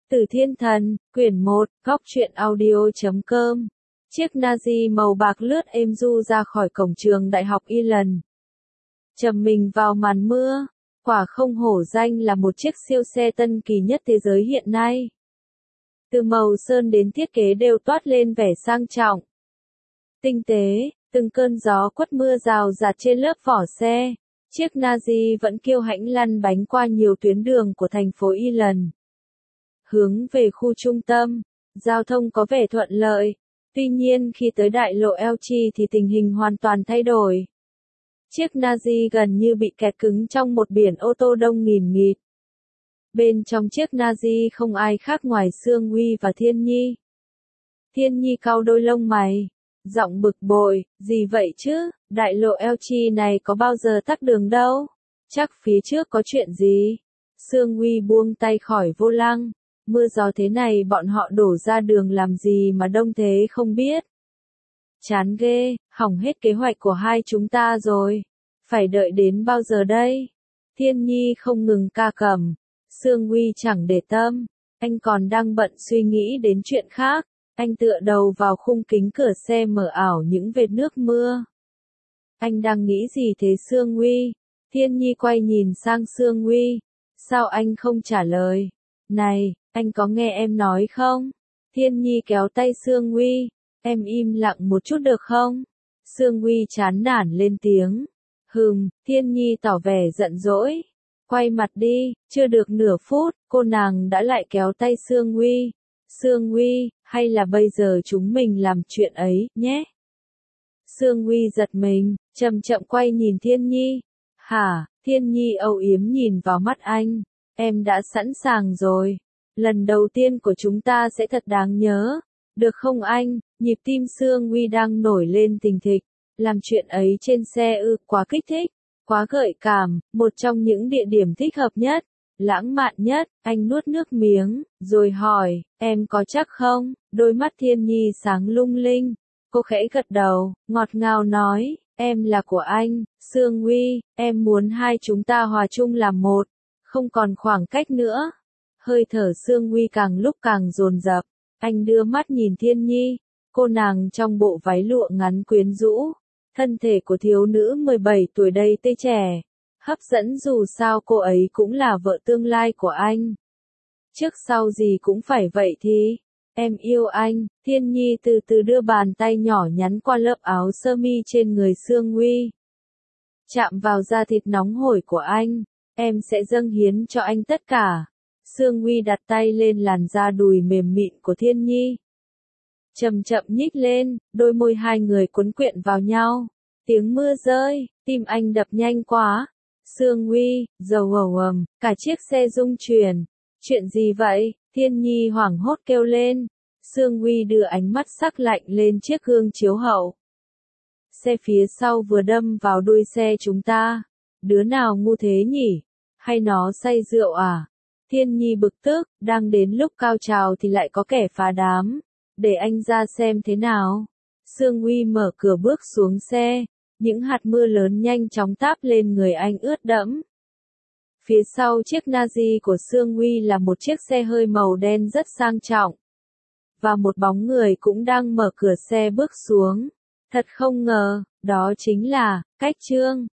Tử Thiên Thần, quyển 1, góc truyện audio.com. Chiếc Nazi màu bạc lướt êm du ra khỏi cổng trường Đại học Ireland. Trầm mình vào màn mưa, quả không hổ danh là một chiếc siêu xe tân kỳ nhất thế giới hiện nay. Từ màu sơn đến thiết kế đều toát lên vẻ sang trọng, tinh tế, từng cơn gió quất mưa rào rạt trên lớp vỏ xe. Chiếc Nazi vẫn kiêu hãnh lăn bánh qua nhiều tuyến đường của thành phố Ireland. Hướng về khu trung tâm, giao thông có vẻ thuận lợi. Tuy nhiên khi tới đại lộ Elchi thì tình hình hoàn toàn thay đổi. Chiếc Nazi gần như bị kẹt cứng trong một biển ô tô đông nghìn nghịt. Bên trong chiếc Nazi không ai khác ngoài Sương Huy và Thiên Nhi. Thiên Nhi cau đôi lông mày, giọng bực bội, gì vậy chứ, đại lộ Elchi này có bao giờ tắc đường đâu, chắc phía trước có chuyện gì. Sương Huy buông tay khỏi vô lăng, mưa gió thế này bọn họ đổ ra đường làm gì mà đông thế không biết. Chán ghê, hỏng hết kế hoạch của hai chúng ta rồi, phải đợi đến bao giờ đây? Thiên Nhi không ngừng ca cẩm, Sương Huy chẳng để tâm, anh còn đang bận suy nghĩ đến chuyện khác. Anh tựa đầu vào khung kính cửa xe mờ ảo những vệt nước mưa. Anh đang nghĩ gì thế Sương Huy? Thiên Nhi quay nhìn sang Sương Huy. Sao anh không trả lời? Này, anh có nghe em nói không? Thiên Nhi kéo tay Sương Huy. Em im lặng một chút được không? Sương Huy chán nản lên tiếng. Thiên Nhi tỏ vẻ giận dỗi. Quay mặt đi, chưa được nửa phút, cô nàng đã lại kéo tay Sương Huy. Sương Huy, hay là bây giờ chúng mình làm chuyện ấy, nhé? Sương Huy giật mình, chậm chậm quay nhìn Thiên Nhi. Hả? Thiên Nhi âu yếm nhìn vào mắt anh. Em đã sẵn sàng rồi. Lần đầu tiên của chúng ta sẽ thật đáng nhớ. Được không anh? Nhịp tim Sương Huy đang nổi lên thình thịch. Làm chuyện ấy trên xe quá kích thích, quá gợi cảm, một trong những địa điểm thích hợp nhất. Lãng mạn nhất, anh nuốt nước miếng, rồi hỏi, em có chắc không? Đôi mắt Thiên Nhi sáng lung linh. Cô khẽ gật đầu, ngọt ngào nói, em là của anh, Sương Huy, em muốn hai chúng ta hòa chung làm một, không còn khoảng cách nữa. Hơi thở Sương Huy càng lúc càng dồn dập, anh đưa mắt nhìn Thiên Nhi, cô nàng trong bộ váy lụa ngắn quyến rũ, thân thể của thiếu nữ 17 tuổi đầy tươi trẻ. Hấp dẫn dù sao cô ấy cũng là vợ tương lai của anh. Trước sau gì cũng phải vậy thì. Em yêu anh, Thiên Nhi từ từ đưa bàn tay nhỏ nhắn qua lớp áo sơ mi trên người Sương Huy. Chạm vào da thịt nóng hổi của anh, em sẽ dâng hiến cho anh tất cả. Sương Huy đặt tay lên làn da đùi mềm mịn của Thiên Nhi. Chậm chậm nhích lên, đôi môi hai người cuốn quyện vào nhau. Tiếng mưa rơi, tim anh đập nhanh quá. Sương Huy, dầu cả chiếc xe rung chuyển. Chuyện gì vậy? Thiên Nhi hoảng hốt kêu lên. Sương Huy đưa ánh mắt sắc lạnh lên chiếc gương chiếu hậu. Xe phía sau vừa đâm vào đuôi xe chúng ta. Đứa nào ngu thế nhỉ? Hay nó say rượu à? Thiên Nhi bực tức, đang đến lúc cao trào thì lại có kẻ phá đám. Để anh ra xem thế nào. Sương Huy mở cửa bước xuống xe. Những hạt mưa lớn nhanh chóng táp lên người anh ướt đẫm. Phía sau chiếc Nazi của Sương Huy là một chiếc xe hơi màu đen rất sang trọng. Và một bóng người cũng đang mở cửa xe bước xuống. Thật không ngờ, đó chính là, Cách Trương.